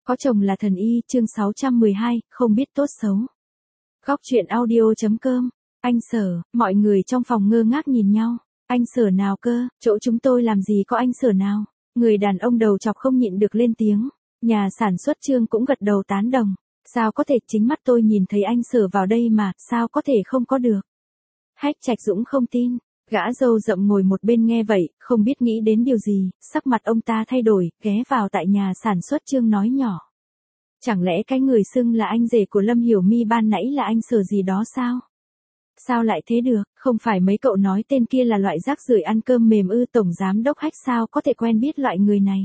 Có chồng là thần y, chương 612, không biết tốt xấu. Góc truyện audio.com. Anh Sở, mọi người trong phòng ngơ ngác nhìn nhau. Anh Sở nào cơ, chỗ chúng tôi làm gì có anh Sở nào. Người đàn ông đầu chọc không nhịn được lên tiếng. Nhà sản xuất Trương cũng gật đầu tán đồng. Sao có thể, chính mắt tôi nhìn thấy anh Sở vào đây mà, sao có thể không có được. Hách Trạch Dũng không tin. Gã râu rậm ngồi một bên nghe vậy, không biết nghĩ đến điều gì, sắc mặt ông ta thay đổi, ghé vào tại nhà sản xuất Trương nói nhỏ. Chẳng lẽ cái người xưng là anh rể của Lâm Hiểu My ban nãy là anh Sở gì đó sao? Sao lại thế được, không phải mấy cậu nói tên kia là loại rác rưởi ăn cơm mềm ư? Tổng giám đốc Hách sao có thể quen biết loại người này?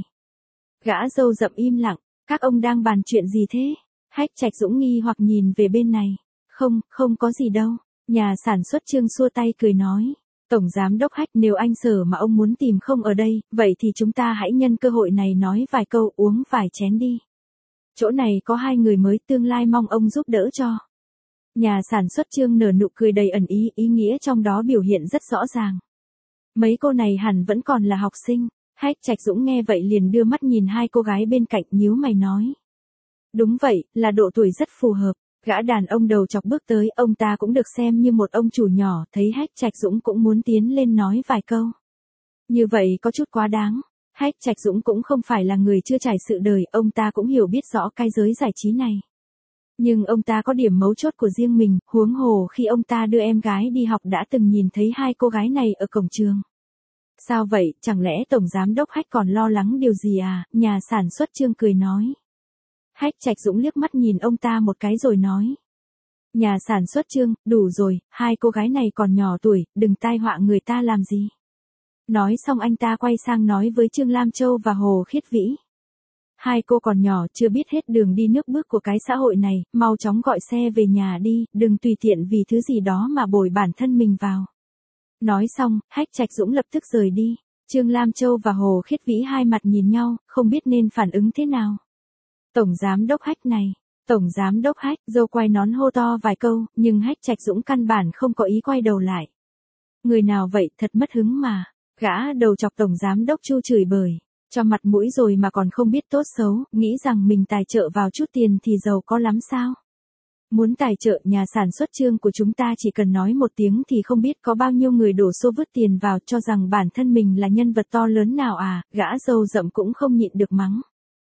Gã râu rậm im lặng, các ông đang bàn chuyện gì thế? Hách Trạch Dũng nghi hoặc nhìn về bên này. Không có gì đâu. Nhà sản xuất Trương xua tay cười nói. Tổng giám đốc Hách, nếu anh Sở mà ông muốn tìm không ở đây, vậy thì chúng ta hãy nhân cơ hội này nói vài câu, uống vài chén đi. Chỗ này có hai người mới, tương lai mong ông giúp đỡ cho. Nhà sản xuất Trương nở nụ cười đầy ẩn ý nghĩa trong đó biểu hiện rất rõ ràng. Mấy cô này hẳn vẫn còn là học sinh. Hách Trạch Dũng nghe vậy liền đưa mắt nhìn hai cô gái bên cạnh, nhíu mày nói. Đúng vậy, là độ tuổi rất phù hợp. Gã đàn ông đầu chọc bước tới, ông ta cũng được xem như một ông chủ nhỏ, thấy Hách Trạch Dũng cũng muốn tiến lên nói vài câu. Như vậy có chút quá đáng. Hách Trạch Dũng cũng không phải là người chưa trải sự đời, ông ta cũng hiểu biết rõ cái giới giải trí này. Nhưng ông ta có điểm mấu chốt của riêng mình, huống hồ khi ông ta đưa em gái đi học đã từng nhìn thấy hai cô gái này ở cổng trường. Sao vậy, chẳng lẽ Tổng Giám đốc Hách còn lo lắng điều gì à? Nhà sản xuất Trương cười nói. Hách Trạch Dũng liếc mắt nhìn ông ta một cái rồi nói. Nhà sản xuất Trương, đủ rồi, hai cô gái này còn nhỏ tuổi, đừng tai họa người ta làm gì. Nói xong anh ta quay sang nói với Trương Lam Châu và Hồ Khiết Vĩ. Hai cô còn nhỏ, chưa biết hết đường đi nước bước của cái xã hội này, mau chóng gọi xe về nhà đi, đừng tùy tiện vì thứ gì đó mà bồi bản thân mình vào. Nói xong, Hách Trạch Dũng lập tức rời đi. Trương Lam Châu và Hồ Khiết Vĩ hai mặt nhìn nhau, không biết nên phản ứng thế nào. Tổng giám đốc Hách này, Tổng giám đốc Hách, dâu quay nón hô to vài câu, nhưng Hách Trạch Dũng căn bản không có ý quay đầu lại. Người nào vậy, thật mất hứng mà. Gã đầu chọc Tổng giám đốc Chu chửi bới. Cho mặt mũi rồi mà còn không biết tốt xấu, nghĩ rằng mình tài trợ vào chút tiền thì giàu có lắm sao? Muốn tài trợ nhà sản xuất Trương của chúng ta chỉ cần nói một tiếng thì không biết có bao nhiêu người đổ xô vứt tiền vào cho rằng bản thân mình là nhân vật to lớn nào à, gã râu rậm cũng không nhịn được mắng.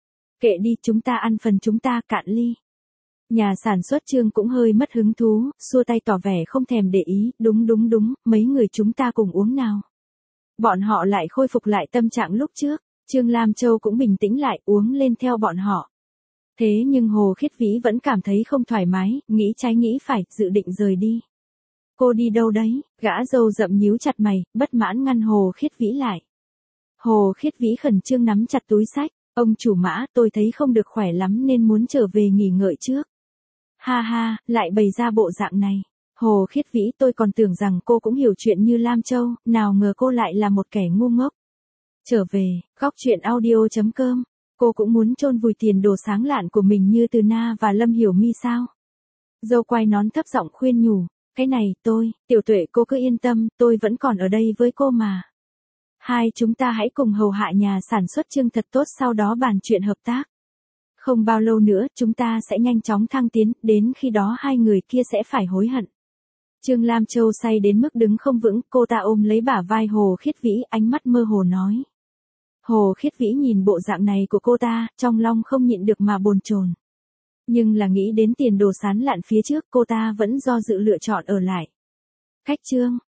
Kệ đi, chúng ta ăn phần chúng ta, cạn ly. Nhà sản xuất Trương cũng hơi mất hứng thú, xua tay tỏ vẻ không thèm để ý, đúng, mấy người chúng ta cùng uống nào. Bọn họ lại khôi phục lại tâm trạng lúc trước. Trương Lam Châu cũng bình tĩnh lại, uống lên theo bọn họ. Thế nhưng Hồ Khiết Vĩ vẫn cảm thấy không thoải mái, nghĩ trái nghĩ phải, dự định rời đi. Cô đi đâu đấy? Gã râu rậm nhíu chặt mày, bất mãn ngăn Hồ Khiết Vĩ lại. Hồ Khiết Vĩ khẩn trương nắm chặt túi xách. Ông chủ Mã, tôi thấy không được khỏe lắm nên muốn trở về nghỉ ngơi trước. Ha ha, lại bày ra bộ dạng này. Hồ Khiết Vĩ, tôi còn tưởng rằng cô cũng hiểu chuyện như Lam Châu, nào ngờ cô lại là một kẻ ngu ngốc. Trở về, góc truyện audio.com. Cô cũng muốn chôn vùi tiền đồ sáng lạn của mình như Từ Na và Lâm Hiểu My sao? Dâu quay nón thấp giọng khuyên nhủ. Cái này, Tiểu Tuệ cô cứ yên tâm, tôi vẫn còn ở đây với cô mà. Hai chúng ta hãy cùng hầu hạ nhà sản xuất Trương thật tốt, sau đó bàn chuyện hợp tác. Không bao lâu nữa chúng ta sẽ nhanh chóng thăng tiến, đến khi đó hai người kia sẽ phải hối hận. Trương Lam Châu say đến mức đứng không vững, cô ta ôm lấy bả vai Hồ Khiết Vĩ, ánh mắt mơ hồ nói. Hồ Khiết Vĩ nhìn bộ dạng này của cô ta, trong lòng không nhịn được mà bồn chồn. Nhưng là nghĩ đến tiền đồ sán lạn phía trước, cô ta vẫn do dự lựa chọn ở lại. Cách Trương,